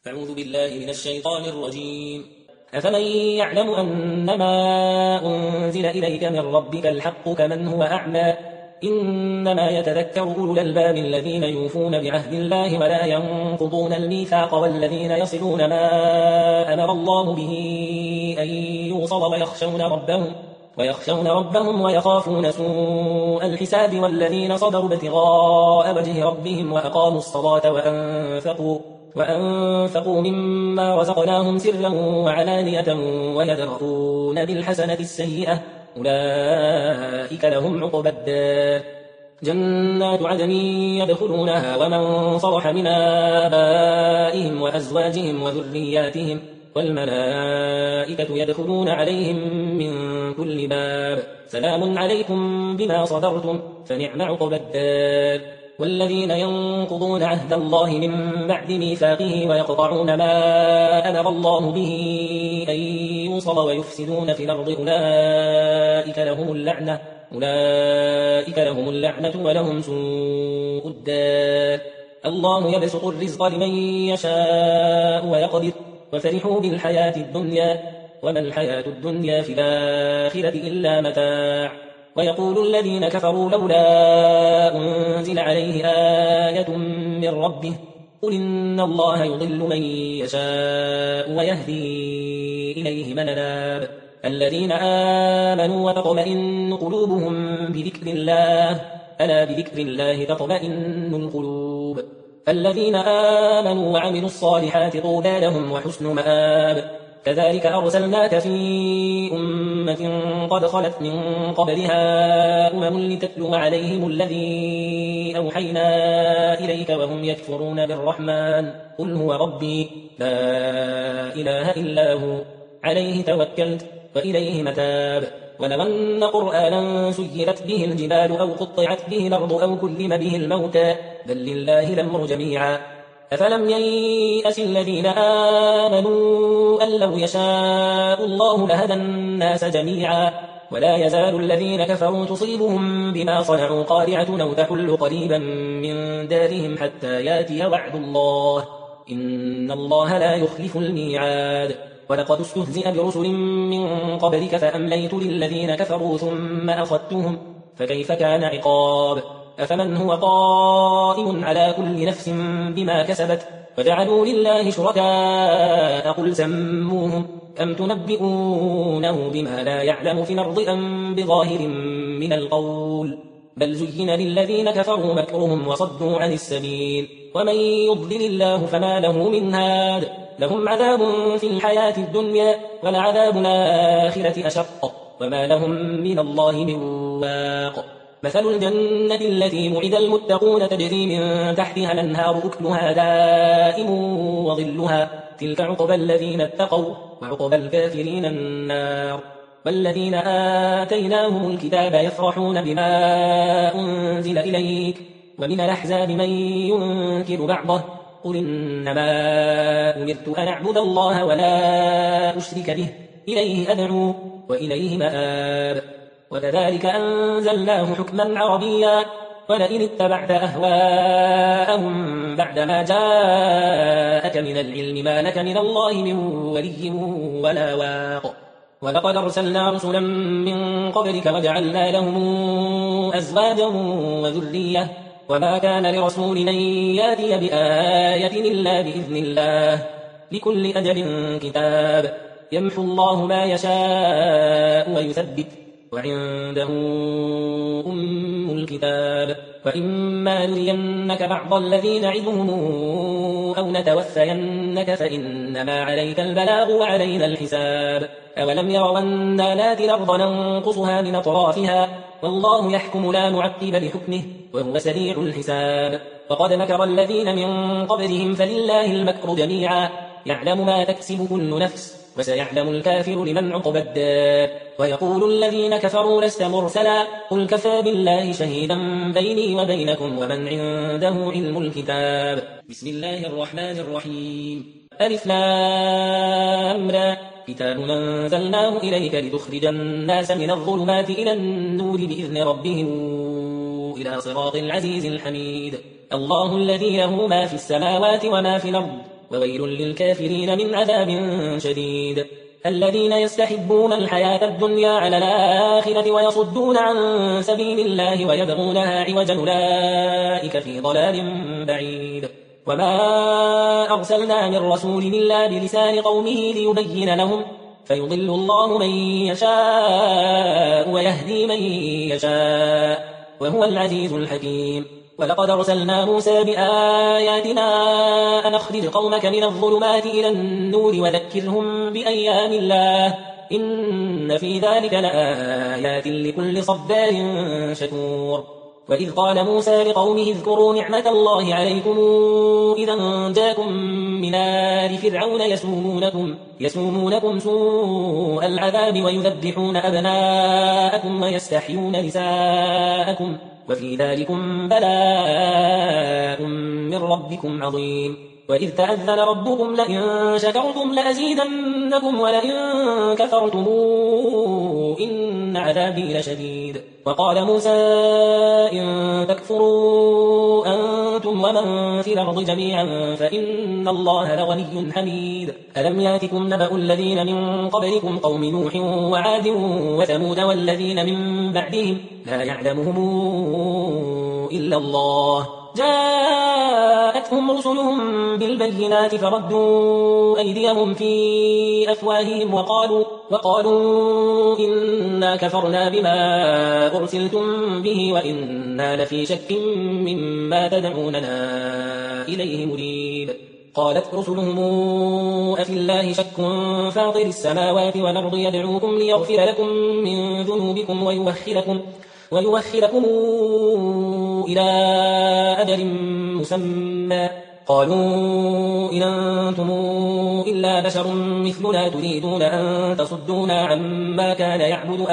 أعوذ بالله من الشيطان الرجيم. أفمن يعلم أنما أنزل إليك من ربك الحق كمن هو أعمى؟ إنما يتذكر أولو الألباب الذين يوفون بعهد الله ولا ينقضون الميثاق والذين يصلون ما أمر الله به أن يوصل ويخشون ربهم ويخافون سوء الحساب والذين صبروا ابتغاء وجه ربهم وأقاموا الصلاة وأنفقوا مما رزقناهم سرا وعلانية ويدرؤون بالحسنة السيئة أولئك لهم عقبى الدار جنات عدن يدخلونها ومن صلح من آبائهم وأزواجهم وذرياتهم والملائكة يدخلون عليهم من كل باب سلام عليكم بما صبرتم فنعم عقبى الدار والذين ينقضون عهد الله من بعد ميثاقه ويقطعون ما أمر الله به أن يوصل ويفسدون في الأرض أولئك لهم اللعنة ولهم سوء الدار الله يبسط الرزق لمن يشاء ويقدر وفرحوا بالحياة الدنيا وما الحياة الدنيا في الآخرة إلا متاع ويقول الذين كفروا لولا أنزل عليه آية من ربه قل إن الله يضل من يشاء ويهدي إليه من أناب الذين آمنوا وتطمئن قلوبهم بذكر الله ألا بذكر الله تطمئن القلوب الذين آمنوا وعملوا الصالحات طوبى لهم وحسن مآب كذلك أرسلناك في أمة قد خلت من قبلها لتتلو عليهم الذي أوحينا إليك وهم يكفرون بالرحمن قل هو ربي لا إله إلا هو عليه توكلت وإليه متاب ولو أن قرآنا سيرت به الجبال أو قطعت به الأرض أو كلم به الموتى بل لله الأمر جميعا أفلم ييأس الذين آمنوا أن لو يشاء الله لهدى الناس جميعا ولا يزال الذين كفروا تصيبهم بما صنعوا قارعة أو تحل قريبا من دارهم حتى ياتي وعد الله إن الله لا يخلف الميعاد ولقد استهزئ برسل من قبلك فأمليت للذين كفروا ثم أخذتهم فكيف كان عقاب أفمن هو قائم على كل نفس بما كسبت وجعلوا لله شركاء قل سموهم أم تنبئونه بما لا يعلم في الأرض أم بظاهر من القول بل زين للذين كفروا مكرهم وصدوا عن السبيل ومن يضلل الله فما له من هاد لهم عذاب في الحياة الدنيا ولعذاب الآخرة أشق وما لهم من الله من واق مثل الجنة التي وعد المتقون تجري من تحتها الأنهار أكلها دائم وظلها تلك عقبى الذين اتقوا وعقبى الكافرين النار والذين آتيناهم الكتاب يفرحون بما أنزل إليك ومن الأحزاب من ينكر بعضه قل إنما أمرت أن أعبد الله ولا أشرك به إليه أدعو وإليه مآب وكذلك أنزلناه حكما عربيا ولئن اتبعت أهواءهم بعدما جاءك من العلم ما لك من الله من ولي ولا واق ولقد أرسلنا رسلا من قبلك وجعلنا لهم أزواجا وذرية وما كان لرسول أن يأتي بآية إلا بإذن الله لكل أجل كتاب يمحو الله ما يشاء ويثبت وعنده أم الكتاب وإما نرينك بعض الذي نعدهم أو نتوفينك فإنما عليك البلاغ وعلينا الحساب أولم يروا أنا ناتي الأرض ننقصها من أطرافها والله يحكم لا معقب لحكمه وهو سريع الحساب وقد مكر الذين من قبلهم فلله المكر جميعا يعلم ما تكسب كل نفس وسيعلم الكافر لمن عقبى الدار ويقول الذين كفروا لست مرسلا قل كفى بالله شهيدا بيني وبينكم ومن عنده علم الكتاب بسم الله الرحمن الرحيم ألف لام را كتاب أنزلناه إليك لتخرج الناس من الظلمات إلى النور بإذن ربهم إلى صراط العزيز الحميد الله الذي له ما في السماوات وما في الأرض وويل للكافرين من عذاب شديد. الذين يستحبون الحياة الدنيا على الآخرة ويصدون عن سبيل الله ويبغونها عوجا أولئك في ضلال بعيد. وما أرسلنا من رسول إلا بلسان قومه ليبين لهم فيضل الله من يشاء ويهدي من يشاء وهو العزيز الحكيم. ولقد أرسلنا موسى بآياتنا أن أخرج قومك من الظلمات إلى النور وذكرهم بأيام الله إن في ذلك لآيات لكل صبار شكور. وإذ قال موسى لقومه اذكروا نعمة الله عليكم إذا جاءكم من آل فرعون يسومونكم سوء العذاب ويذبحون أبناءكم ويستحيون نساءكم وفي ذلكم بلاء من ربكم عظيم. وإذ تأذن ربكم لئن شكرتم لأزيدنكم ولئن كفرتم إن عذابي لشديد. وقال موسى إن تكفروا أنتم ومن في الأرض جميعا فإن الله لغني حميد. ألم ياتكم نبأ الذين من قبلكم قوم نوح وعاد وثمود والذين من بعدهم لا يعلمهم إلا الله جاءتهم رسلهم بالبينات فردوا أيديهم في أفواههم وقالوا إنا كفرنا بما أرسلتم به وإنا لفي شك مما تدعوننا إليه مريب. قالت رسلهم أفي الله شك فاطر السماوات والأرض يدعوكم ليغفر لكم من ذنوبكم ويوخركم إلى أجل مسمى قالوا إن أنتم إلا بشر مثلنا تريدون أن تصدونا عما كان يعبد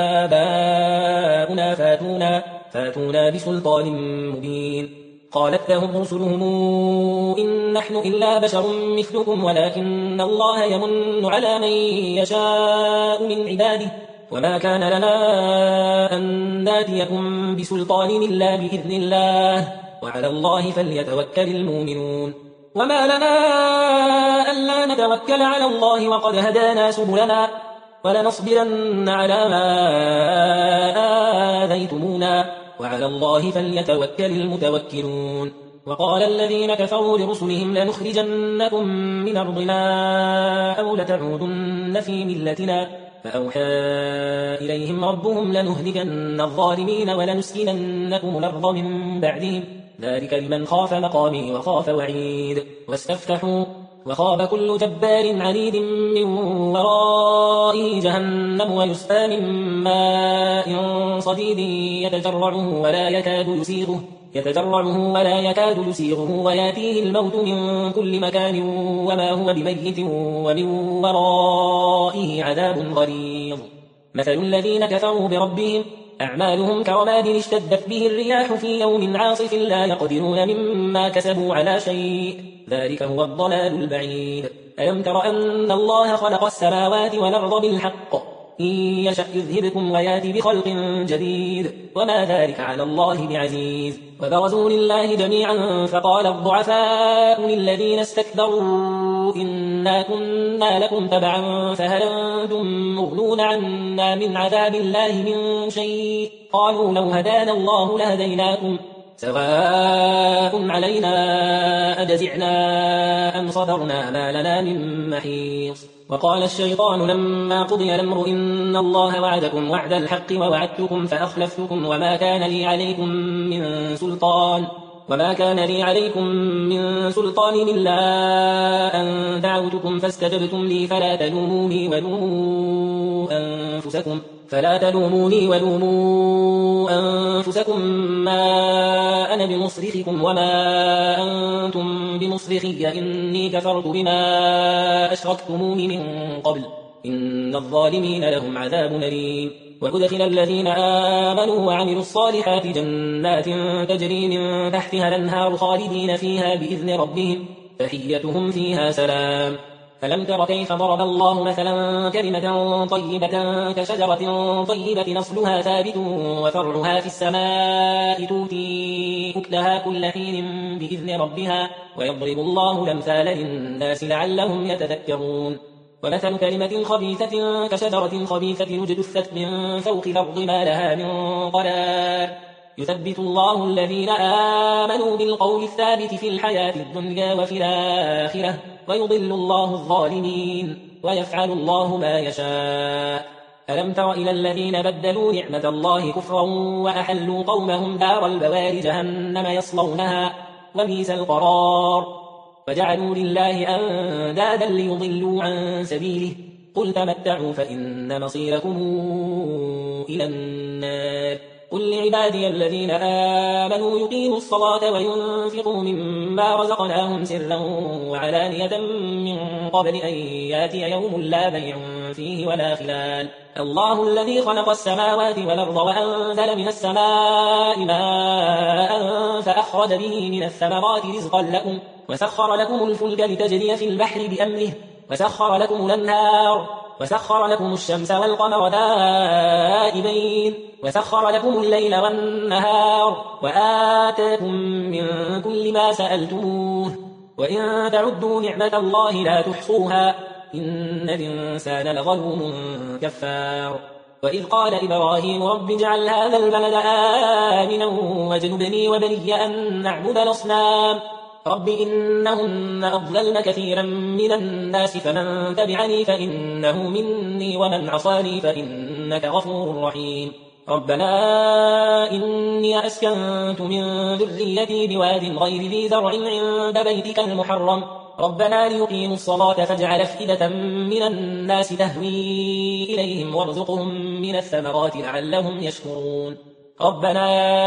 آباؤنا فاتونا بسلطان مبين. قالت لهم رسلهم إن نحن إلا بشر مثلكم ولكن الله يمن على من يشاء من عباده وما كان لنا أن ناتيكم بسلطان إلا بإذن الله وعلى الله فليتوكل المؤمنون. وما لنا ألا نتوكل على الله وقد هدانا سبلنا ولنصبرن على ما آذيتمونا وعلى الله فليتوكل المتوكلون. وقال الذين كفروا لرسلهم لنخرجنكم من أرضنا أو لتعودن في ملتنا فأوحى إليهم ربهم لنهلكن الظالمين ولنسكننكم الأرض من بعدهم ذلك لمن خاف مقامي وخاف وعيد. واستفتحوا وخاب كل جبار عنيد من ورائه جهنم ويسقى من ماء صديد يتجرعه ولا يكاد يسيغه وياتيه الموت من كل مكان وما هو بميت ومن ورائه عذاب غليظ. مثل الذين كفروا بربهم أعمالهم كرماد اشتدت به الرياح في يوم عاصف لا يقدرون مما كسبوا على شيء ذلك هو الضلال البعيد. ألم تر أن الله خلق السماوات والأرض بالحق إن يشأ يذهبكم ويأتي بخلق جديد وما ذلك على الله بعزيز. وبرزوا لله جميعا فقال الضعفاء للذين استكبروا إنا كنا لكم تبعا فهل أنتم مغنون عنا من عذاب الله من شيء قالوا لو هدانا الله لهديناكم سواء علينا أجزعنا أم صبرنا ما لنا من محيص. وقال الشيطان لما قضي الأمر إن الله وعدكم وعد الحق ووعدتكم فأخلفتكم وما كان لي عليكم من سلطان إلا أن دعوتكم فاستجبتم لي فلا تلوموني ولوموا أنفسكم ما أنا بمصرخكم وما أنتم بمصرخي إني كفرت بما أشركتمون من قبل إن الظالمين لهم عذاب أليم. وأدخل الذين آمنوا وعملوا الصالحات جنات تجري من تحتها الأنهار خالدين فيها بإذن ربهم تحيتهم فيها سلام. ألم تر كيف ضرب الله مثلا كلمة طيبة كشجرة طيبة نصلها ثابت وفرعها في السماء تؤتي أكلها كل حين بإذن ربها ويضرب الله الأمثال للناس لعلهم يتذكرون ومثل كلمة خبيثة كشجرة خبيثة اجتثت من فوق الأرض ما لها من قرار يثبت الله الذين آمنوا بالقول الثابت في الحياة الدنيا وفي الآخرة ويضل الله الظالمين ويفعل الله ما يشاء ألم تر إلى الذين بدلوا نعمة الله كفرا وأحلوا قومهم دار البوار جهنم يصلونها وبئس القرار وجعلوا لله أندادا ليضلوا عن سبيله قل تمتعوا فإن مصيركم إلى النار قل لعبادي الذين آمنوا يقيموا الصلاة وينفقوا مما رزقناهم سرا وعلانية من قبل أن ياتي يوم لا بيع فيه ولا خلال الله الذي خلق السماوات والأرض وأنزل من السماء ماء فأخرج به من الثمرات رزقا لكم وسخر لكم الفلك لتجري في البحر بأمره وسخر لكم الأنهار وسخر لكم الشمس والقمر دائبين وسخر لكم الليل والنهار وآتاكم من كل ما سألتموه وإن تعدوا نعمة الله لا تحصوها إن الإنسان لظلوم كفار وإذ قال إبراهيم رب اجعل هذا البلد آمنا واجنبني وبني أن نعبد الأصنام رب إنهن أضللن كثيرا من الناس فمن تبعني فإنه مني ومن عصاني فإنك غفور رحيم ربنا إني أسكنت من ذريتي بواد غير ذي زرع عند بيتك المحرم ربنا ليقيموا الصلاة فاجعل أفئدة من الناس تهوي إليهم وارزقهم من الثمرات لعلهم يشكرون ربنا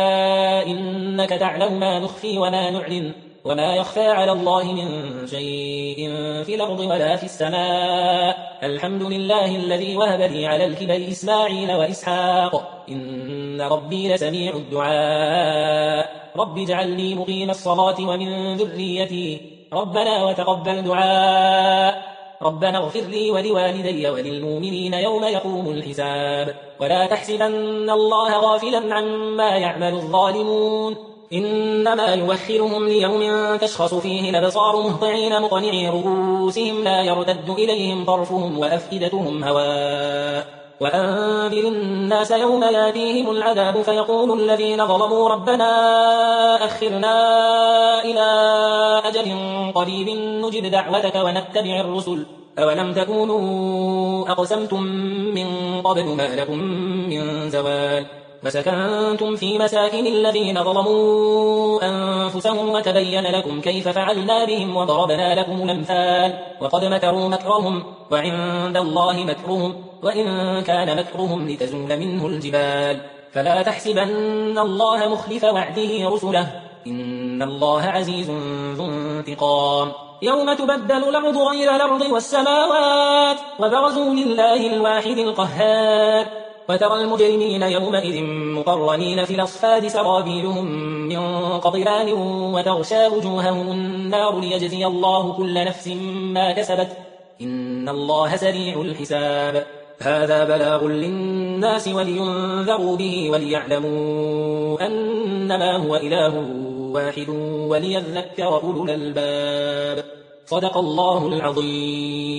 إنك تعلم ما نخفي وما نعلن وما يخفى على الله من شيء في الأرض ولا في السماء الحمد لله الذي وهب لي على الكبر إسماعيل وإسحاق إن ربي لسميع الدعاء رب اجعل لي مقيم الصلاة ومن ذريتي ربنا وتقبل دعاء ربنا اغفر لي ولوالدي وللمؤمنين يوم يقوم الحساب ولا تحسبن الله غافلا عما يعمل الظالمون إنما يوخرهم ليوم تشخص فيه الأبصار مهطعين مقنعي رؤوسهم لا يرتد إليهم طرفهم وأفئدتهم هواء وأنذر الناس يوم ياتيهم العذاب فيقول الذين ظلموا ربنا أخرنا إلى أجل قريب نجب دعوتك ونتبع الرسل أولم تكونوا أقسمتم من قبل ما لكم من زوال وسكنتم في مساكن الذين ظلموا أنفسهم وتبين لكم كيف فعلنا بهم وضربنا لكم الأمثال وقد مكروا مكرهم وعند الله مكرهم وإن كان مكرهم لتزول منه الجبال فلا تحسبن الله مخلف وعده رسله إن الله عزيز ذو انتقام يوم تبدل الأرض غير الأرض والسماوات وبرزوا لله الواحد القهار وترى المجرمين يومئذ مقرنين في الأصفاد سرابيلهم من قطران وتغشى وجوههم النار ليجزي الله كل نفس ما كسبت إن الله سريع الحساب هذا بلاغ للناس ولينذروا به وليعلموا أنما هو إله واحد وليذكر أولو الألباب صدق الله العظيم.